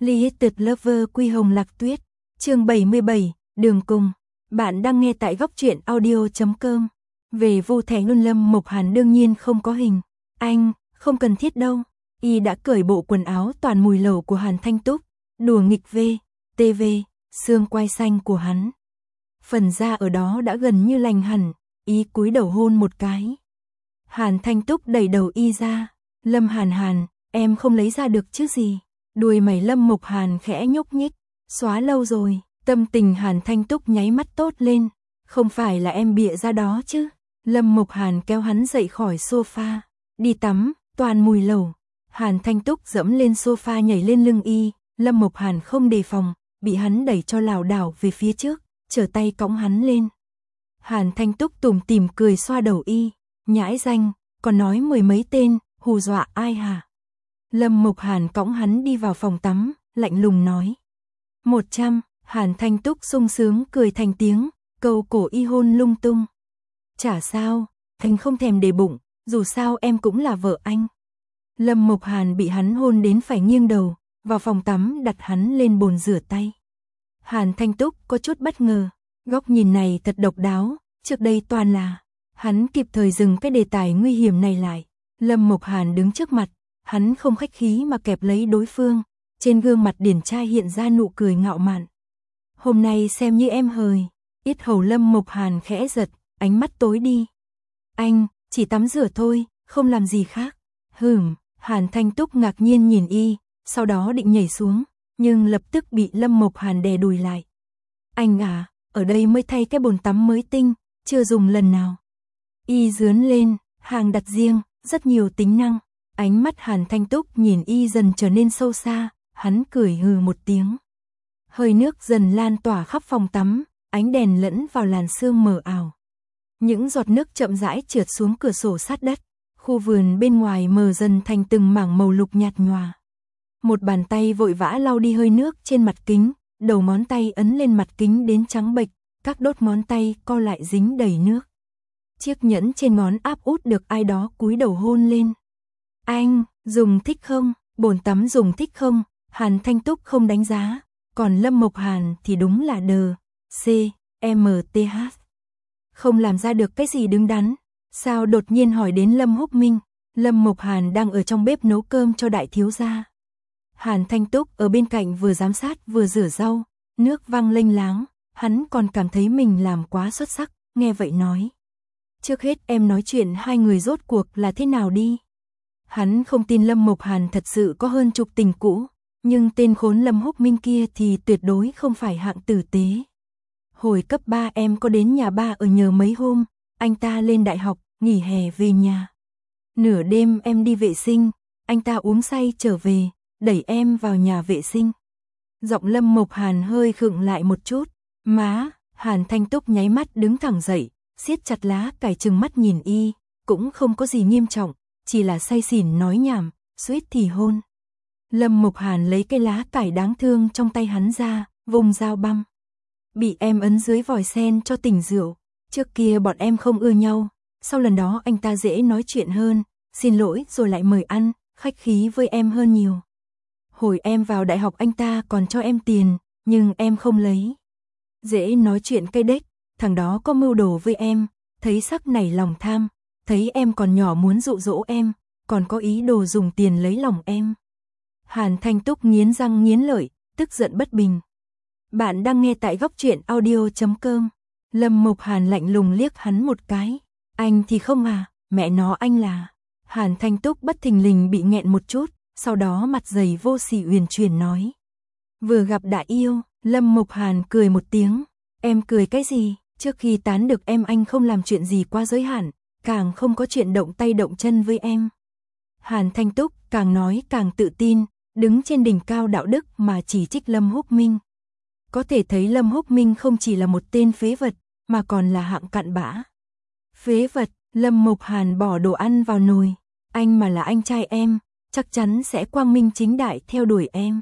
Lighted Lover Quy Hồng Lạc Tuyết, chương 77, Đường Cùng. Bạn đang nghe tại góc audio.com. Về Vu Thẻ Luân, Lâm Mộc Hàn đương nhiên không có hình. Anh, không cần thiết đâu. Y đã cởi bộ quần áo toàn mùi lẩu của Hàn Thanh Túc, đùa nghịch TV, xương quai xanh của hắn. Phần da ở đó đã gần như lành hẳn, Y cúi đầu hôn một cái. Hàn Thanh Túc đẩy đầu Y ra. Lâm Hàn, em không lấy ra được chứ gì. Đuôi mày Lâm Mộc Hàn khẽ nhúc nhích. Xóa lâu rồi. Tâm tình Hàn Thanh Túc nháy mắt tốt lên. Không phải là em bịa ra đó chứ. Lâm Mộc Hàn kéo hắn dậy khỏi sofa. Đi tắm, toàn mùi lẩu. Hàn Thanh Túc dẫm lên sofa nhảy lên lưng Y. Lâm Mộc Hàn không đề phòng, bị hắn đẩy cho lảo đảo về phía trước, trở tay cõng hắn lên. Hàn Thanh Túc tủm tỉm cười xoa đầu Y. Nhãi danh, còn nói mười mấy tên, hù dọa ai hả? Lâm Mộc Hàn cõng hắn đi vào phòng tắm, lạnh lùng nói. 100, Hàn Thanh Túc sung sướng cười thành tiếng, cầu cổ Y hôn lung tung. Chả sao, anh không thèm để bụng, dù sao em cũng là vợ anh. Lâm Mộc Hàn bị hắn hôn đến phải nghiêng đầu, vào phòng tắm đặt hắn lên bồn rửa tay. Hàn Thanh Túc có chút bất ngờ, góc nhìn này thật độc đáo, trước đây toàn là. Hắn kịp thời dừng cái đề tài nguy hiểm này lại. Lâm Mộc Hàn đứng trước mặt, hắn không khách khí mà kẹp lấy đối phương, trên gương mặt điển trai hiện ra nụ cười ngạo mạn. Hôm nay xem như em hời. Yết hầu Lâm Mộc Hàn khẽ giật, ánh mắt tối đi. Anh, chỉ tắm rửa thôi, không làm gì khác. Hàn Thanh Túc ngạc nhiên nhìn Y, sau đó định nhảy xuống, nhưng lập tức bị Lâm Mộc Hàn đè đùi lại. Anh à, ở đây mới thay cái bồn tắm mới tinh, chưa dùng lần nào. Y dướn lên, hàng đặt riêng, rất nhiều tính năng. Ánh mắt Hàn Thanh Túc nhìn Y dần trở nên sâu xa, hắn cười hừ một tiếng. Hơi nước dần lan tỏa khắp phòng tắm, ánh đèn lẫn vào làn sương mờ ảo. Những giọt nước chậm rãi trượt xuống cửa sổ sát đất, khu vườn bên ngoài mờ dần thành từng mảng màu lục nhạt nhòa. Một bàn tay vội vã lau đi hơi nước trên mặt kính, đầu ngón tay ấn lên mặt kính đến trắng bệch, các đốt ngón tay co lại dính đầy nước. Chiếc nhẫn trên ngón áp út được ai đó cúi đầu hôn lên. Anh, dùng thích không? Bồn tắm dùng thích không? Hàn Thanh Túc không đánh giá, còn Lâm Mộc Hàn thì đúng là CMTH. Không làm ra được cái gì đứng đắn. Sao đột nhiên hỏi đến Lâm Húc Minh? Lâm Mộc Hàn đang ở trong bếp nấu cơm cho đại thiếu gia. Hàn Thanh Túc ở bên cạnh vừa giám sát vừa rửa rau, nước văng lênh láng, hắn còn cảm thấy mình làm quá xuất sắc, nghe vậy nói. Trước hết em nói chuyện hai người rốt cuộc là thế nào đi. Hắn không tin Lâm Mộc Hàn thật sự có hơn chục tình cũ, nhưng tên khốn Lâm Húc Minh kia thì tuyệt đối không phải hạng tử tế. Hồi cấp 3 em có đến nhà ba ở nhờ mấy hôm, anh ta lên đại học, nghỉ hè về nhà. Nửa đêm em đi vệ sinh, anh ta uống say trở về, đẩy em vào nhà vệ sinh. Giọng Lâm Mộc Hàn hơi khựng lại một chút. Má, Hàn Thanh Túc nháy mắt đứng thẳng dậy, siết chặt lá cải trừng mắt nhìn Y, cũng không có gì nghiêm trọng, chỉ là say xỉn nói nhảm, suýt thì hôn. Lâm Mộc Hàn lấy cây lá cải đáng thương trong tay hắn ra, vùng dao băm. Bị em ấn dưới vòi sen cho tỉnh rượu, trước kia bọn em không ưa nhau, sau lần đó anh ta dễ nói chuyện hơn, xin lỗi rồi lại mời ăn, khách khí với em hơn nhiều. Hồi em vào đại học anh ta còn cho em tiền, nhưng em không lấy. Dễ nói chuyện cây đếch, thằng đó có mưu đồ với em, thấy sắc nảy lòng tham, thấy em còn nhỏ muốn dụ dỗ em, còn có ý đồ dùng tiền lấy lòng em. Hàn Thanh Túc nghiến răng nghiến lợi, tức giận bất bình. Bạn đang nghe tại góc audio.com. Lâm Mộc Hàn lạnh lùng liếc hắn một cái. Anh thì không à, mẹ nó anh là. Hàn Thanh Túc bất thình lình bị nghẹn một chút, sau đó mặt dày vô sỉ uyển chuyển nói. Vừa gặp đã yêu. Lâm Mộc Hàn cười một tiếng. Em cười cái gì? Trước khi tán được em anh không làm chuyện gì quá giới hạn, càng không có chuyện động tay động chân với em. Hàn Thanh Túc càng nói càng tự tin, đứng trên đỉnh cao đạo đức mà chỉ trích Lâm Húc Minh. Có thể thấy Lâm Húc Minh không chỉ là một tên phế vật, mà còn là hạng cặn bã. Phế vật, Lâm Mộc Hàn bỏ đồ ăn vào nồi. Anh mà là anh trai em, chắc chắn sẽ quang minh chính đại theo đuổi em.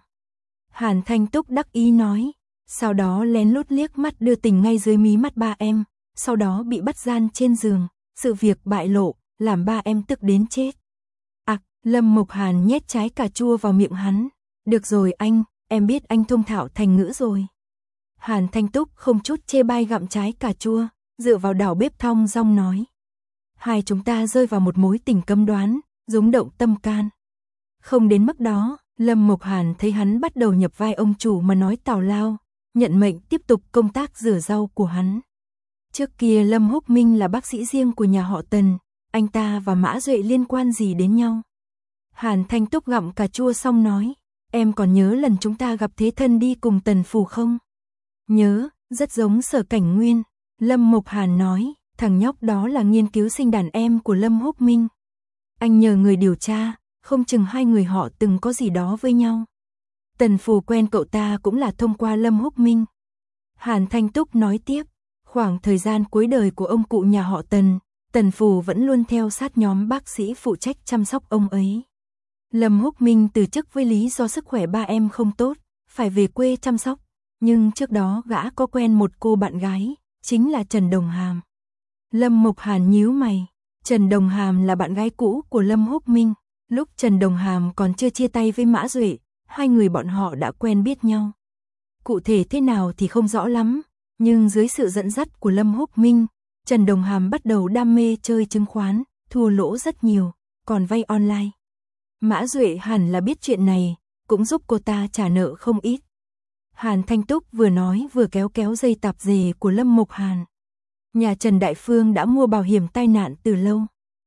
Hàn Thanh Túc đắc ý nói, sau đó lén lút liếc mắt đưa tình ngay dưới mí mắt ba em, sau đó bị bắt gian trên giường, sự việc bại lộ, làm ba em tức đến chết. Lâm Mộc Hàn nhét trái cà chua vào miệng hắn. Được rồi anh, em biết anh thông thạo thành ngữ rồi. Hàn Thanh Túc không chút chê bai gặm trái cà chua, dựa vào đảo bếp thong dong nói. Hai chúng ta rơi vào một mối tình cấm đoán, rúng động tâm can. Không đến mức đó, Lâm Mộc Hàn thấy hắn bắt đầu nhập vai ông chủ mà nói tào lao, nhận mệnh tiếp tục công tác rửa rau của hắn. Trước kia Lâm Húc Minh là bác sĩ riêng của nhà họ Tần, anh ta và Mã Duệ liên quan gì đến nhau? Hàn Thanh Túc gặm cà chua xong nói, em còn nhớ lần chúng ta gặp thế thân đi cùng Tần Phù không? Nhớ, rất giống Sở Cảnh Nguyên. Lâm Mộc Hàn nói, thằng nhóc đó là nghiên cứu sinh đàn em của Lâm Húc Minh. Anh nhờ người điều tra, không chừng hai người họ từng có gì đó với nhau. Tần Phù quen cậu ta cũng là thông qua Lâm Húc Minh. Hàn Thanh Túc nói tiếp, khoảng thời gian cuối đời của ông cụ nhà họ Tần, Tần Phù vẫn luôn theo sát nhóm bác sĩ phụ trách chăm sóc ông ấy. Lâm Húc Minh từ chức với lý do sức khỏe ba em không tốt, phải về quê chăm sóc. Nhưng trước đó gã có quen một cô bạn gái, chính là Trần Đồng Hàm. Lâm Mộc Hàn nhíu mày, Trần Đồng Hàm là bạn gái cũ của Lâm Húc Minh. Lúc Trần Đồng Hàm còn chưa chia tay với Mã Duệ, hai người bọn họ đã quen biết nhau. Cụ thể thế nào thì không rõ lắm, nhưng dưới sự dẫn dắt của Lâm Húc Minh, Trần Đồng Hàm bắt đầu đam mê chơi chứng khoán, thua lỗ rất nhiều, còn vay online. Mã Duệ hẳn là biết chuyện này, cũng giúp cô ta trả nợ không ít. Hàn Thanh Túc vừa nói vừa kéo kéo dây tạp dề của Lâm Mộc Hàn. Nhà Trần Đại Phương đã mua bảo hiểm tai nạn từ lâu.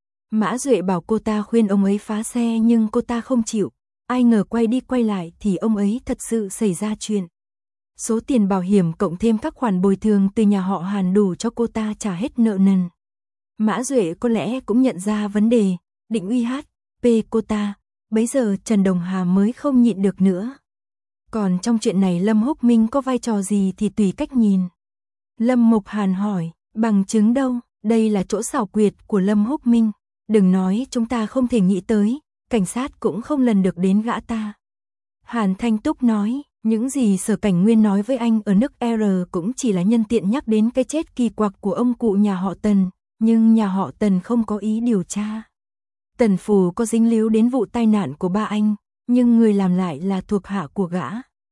Mã Duệ bảo cô ta khuyên ông ấy phá xe nhưng cô ta không chịu. Ai ngờ quay đi quay lại thì ông ấy thật sự xảy ra chuyện. Số tiền bảo hiểm cộng thêm các khoản bồi thường từ nhà họ Hàn đủ cho cô ta trả hết nợ nần. Mã Duệ có lẽ cũng nhận ra vấn đề, định uy hát, cô ta. Bấy giờ Trần Đồng Hàm mới không nhịn được nữa. Còn trong chuyện này Lâm Húc Minh có vai trò gì thì tùy cách nhìn. Lâm Mộc Hàn hỏi, bằng chứng đâu? Đây là chỗ xảo quyệt của Lâm Húc Minh. Đừng nói chúng ta không thể nghĩ tới, cảnh sát cũng không lần được đến gã ta. Hàn Thanh Túc nói, những gì Sở Cảnh Nguyên nói với anh ở nước R cũng chỉ là nhân tiện nhắc đến cái chết kỳ quặc của ông cụ nhà họ Tần, nhưng nhà họ Tần không có ý điều tra. Tần Phù có dính líu đến vụ tai nạn của ba anh, nhưng người làm lại là thuộc hạ của gã.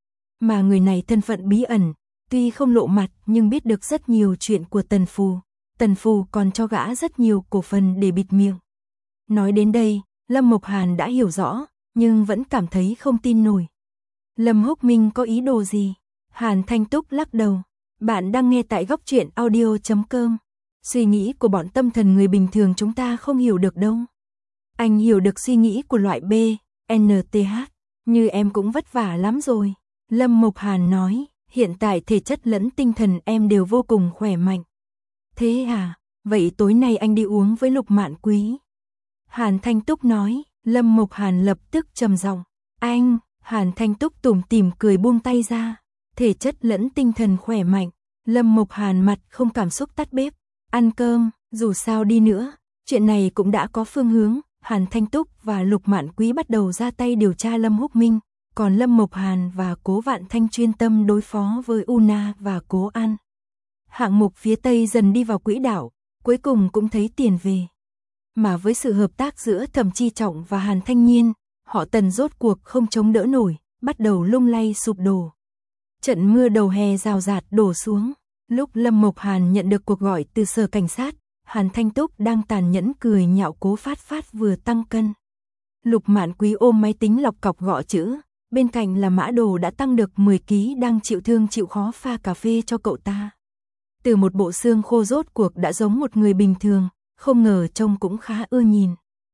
Mà người này thân phận bí ẩn, tuy không lộ mặt nhưng biết được rất nhiều chuyện của Tần Phù. Tần Phù còn cho gã rất nhiều cổ phần để bịt miệng. Nói đến đây, Lâm Mộc Hàn đã hiểu rõ, nhưng vẫn cảm thấy không tin nổi. Lâm Húc Minh có ý đồ gì? Hàn Thanh Túc lắc đầu. Bạn đang nghe tại góc truyện audio.com. Suy nghĩ của bọn tâm thần người bình thường chúng ta không hiểu được đâu. Anh hiểu được suy nghĩ của loại B, NTH. Như em cũng vất vả lắm rồi. Lâm Mộc Hàn nói, hiện tại thể chất lẫn tinh thần em đều vô cùng khỏe mạnh. Thế à, vậy tối nay anh đi uống với Lục Mạn Quý. Hàn Thanh Túc nói, Lâm Mộc Hàn lập tức trầm giọng. Anh, Hàn Thanh Túc tủm tỉm cười buông tay ra. Thể chất lẫn tinh thần khỏe mạnh. Lâm Mộc Hàn mặt không cảm xúc tắt bếp. Ăn cơm, dù sao đi nữa. Chuyện này cũng đã có phương hướng. Hàn Thanh Túc và Lục Mạn Quý bắt đầu ra tay điều tra Lâm Húc Minh. Còn Lâm Mộc Hàn và Cố Vạn Thanh chuyên tâm đối phó với Una và Cố An. Hạng mục phía Tây dần đi vào quỹ đạo, cuối cùng cũng thấy tiền về. Mà với sự hợp tác giữa Thẩm Chi Trọng và Hàn Thanh Nhiên, họ Tần rốt cuộc không chống đỡ nổi, bắt đầu lung lay sụp đổ. Trận mưa đầu hè rào rạt đổ xuống, lúc Lâm Mộc Hàn nhận được cuộc gọi từ Sở Cảnh sát, Hàn Thanh Túc đang tàn nhẫn cười nhạo Cố Phát Phát vừa tăng cân. Lục Mạn Quý ôm máy tính lọc cọc gõ chữ, bên cạnh là Mã Đồ đã tăng được 10 kg đang chịu thương chịu khó pha cà phê cho cậu ta. Từ một bộ xương khô rốt cuộc đã giống một người bình thường, không ngờ trông cũng khá ưa nhìn.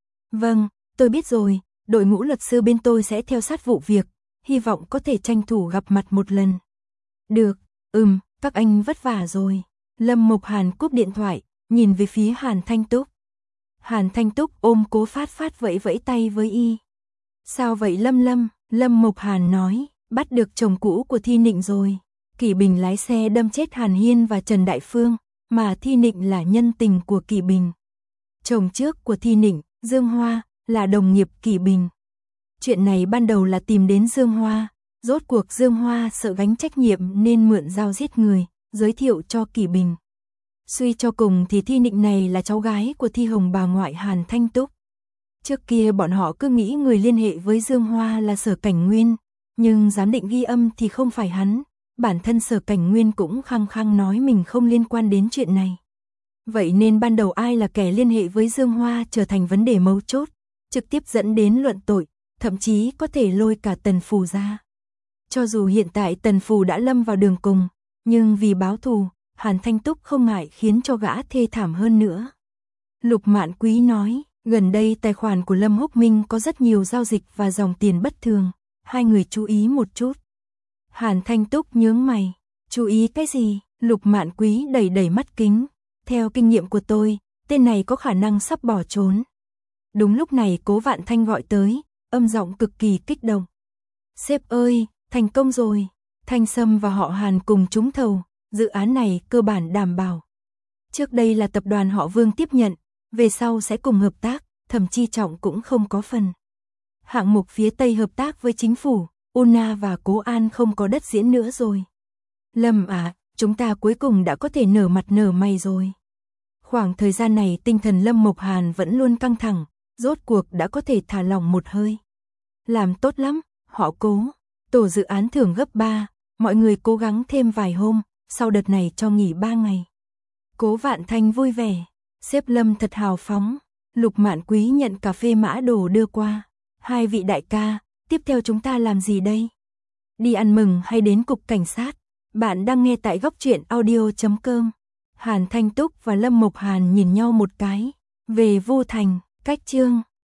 Vâng, tôi biết rồi, đội ngũ luật sư bên tôi sẽ theo sát vụ việc, hy vọng có thể tranh thủ gặp mặt một lần. Được, các anh vất vả rồi. Lâm Mộc Hàn cúp điện thoại, nhìn về phía Hàn Thanh Túc. Hàn Thanh Túc ôm Cố Phát Phát vẫy vẫy tay với y. Sao vậy Lâm? Lâm Mộc Hàn nói, bắt được chồng cũ của Thi Nịnh rồi. Kỷ Bình lái xe đâm chết Hàn Hiên và Trần Đại Phương, mà Thi Nịnh là nhân tình của Kỷ Bình. Chồng trước của Thi Nịnh, Dương Hoa, là đồng nghiệp Kỷ Bình. Chuyện này ban đầu là tìm đến Dương Hoa, rốt cuộc Dương Hoa sợ gánh trách nhiệm nên mượn dao giết người, giới thiệu cho Kỷ Bình. Suy cho cùng thì Thi Nịnh này là cháu gái của Thi Hồng bà ngoại Hàn Thanh Túc. Trước kia bọn họ cứ nghĩ người liên hệ với Dương Hoa là Sở Cảnh Nguyên, Nhưng giám định ghi âm thì không phải hắn, bản thân Sở Cảnh Nguyên cũng khăng khăng nói mình không liên quan đến chuyện này. Vậy nên ban đầu ai là kẻ liên hệ với Dương Hoa trở thành vấn đề mấu chốt, trực tiếp dẫn đến luận tội, thậm chí có thể lôi cả Tần Phù ra. Cho dù hiện tại Tần Phù đã lâm vào đường cùng, nhưng vì báo thù, Hàn Thanh Túc không ngại khiến cho gã thê thảm hơn nữa. Lục Mạn Quý nói, gần đây tài khoản của Lâm Húc Minh có rất nhiều giao dịch và dòng tiền bất thường, hai người chú ý một chút. Hàn Thanh Túc nhướng mày, chú ý cái gì? Lục Mạn Quý đẩy đẩy mắt kính, theo kinh nghiệm của tôi, tên này có khả năng sắp bỏ trốn. Đúng lúc này Cố Vạn Thanh gọi tới, âm giọng cực kỳ kích động. Sếp ơi, thành công rồi, Thanh Sâm và họ Hàn cùng trúng thầu, dự án này cơ bản đảm bảo. Trước đây là tập đoàn họ Vương tiếp nhận, về sau sẽ cùng hợp tác, Thẩm Chi Trọng cũng không có phần. Hạng mục phía Tây hợp tác với chính phủ, Una và Cố An không có đất diễn nữa rồi. Lâm à, chúng ta cuối cùng đã có thể nở mặt nở mày rồi. Khoảng thời gian này tinh thần Lâm Mộc Hàn vẫn luôn căng thẳng, rốt cuộc đã có thể thả lỏng một hơi. Làm tốt lắm, họ Cố, tổ dự án thưởng gấp 3, mọi người cố gắng thêm vài hôm, sau đợt này cho nghỉ 3 ngày. Cố Vạn Thanh vui vẻ, sếp Lâm thật hào phóng. Lục Mạn Quý nhận cà phê mã đồ đưa qua. Hai vị đại ca, tiếp theo chúng ta làm gì đây? Đi ăn mừng hay đến cục cảnh sát? Bạn đang nghe tại góc truyện audio.com. Hàn Thanh Túc và Lâm Mộc Hàn nhìn nhau một cái. Về Vô Thành, cách chương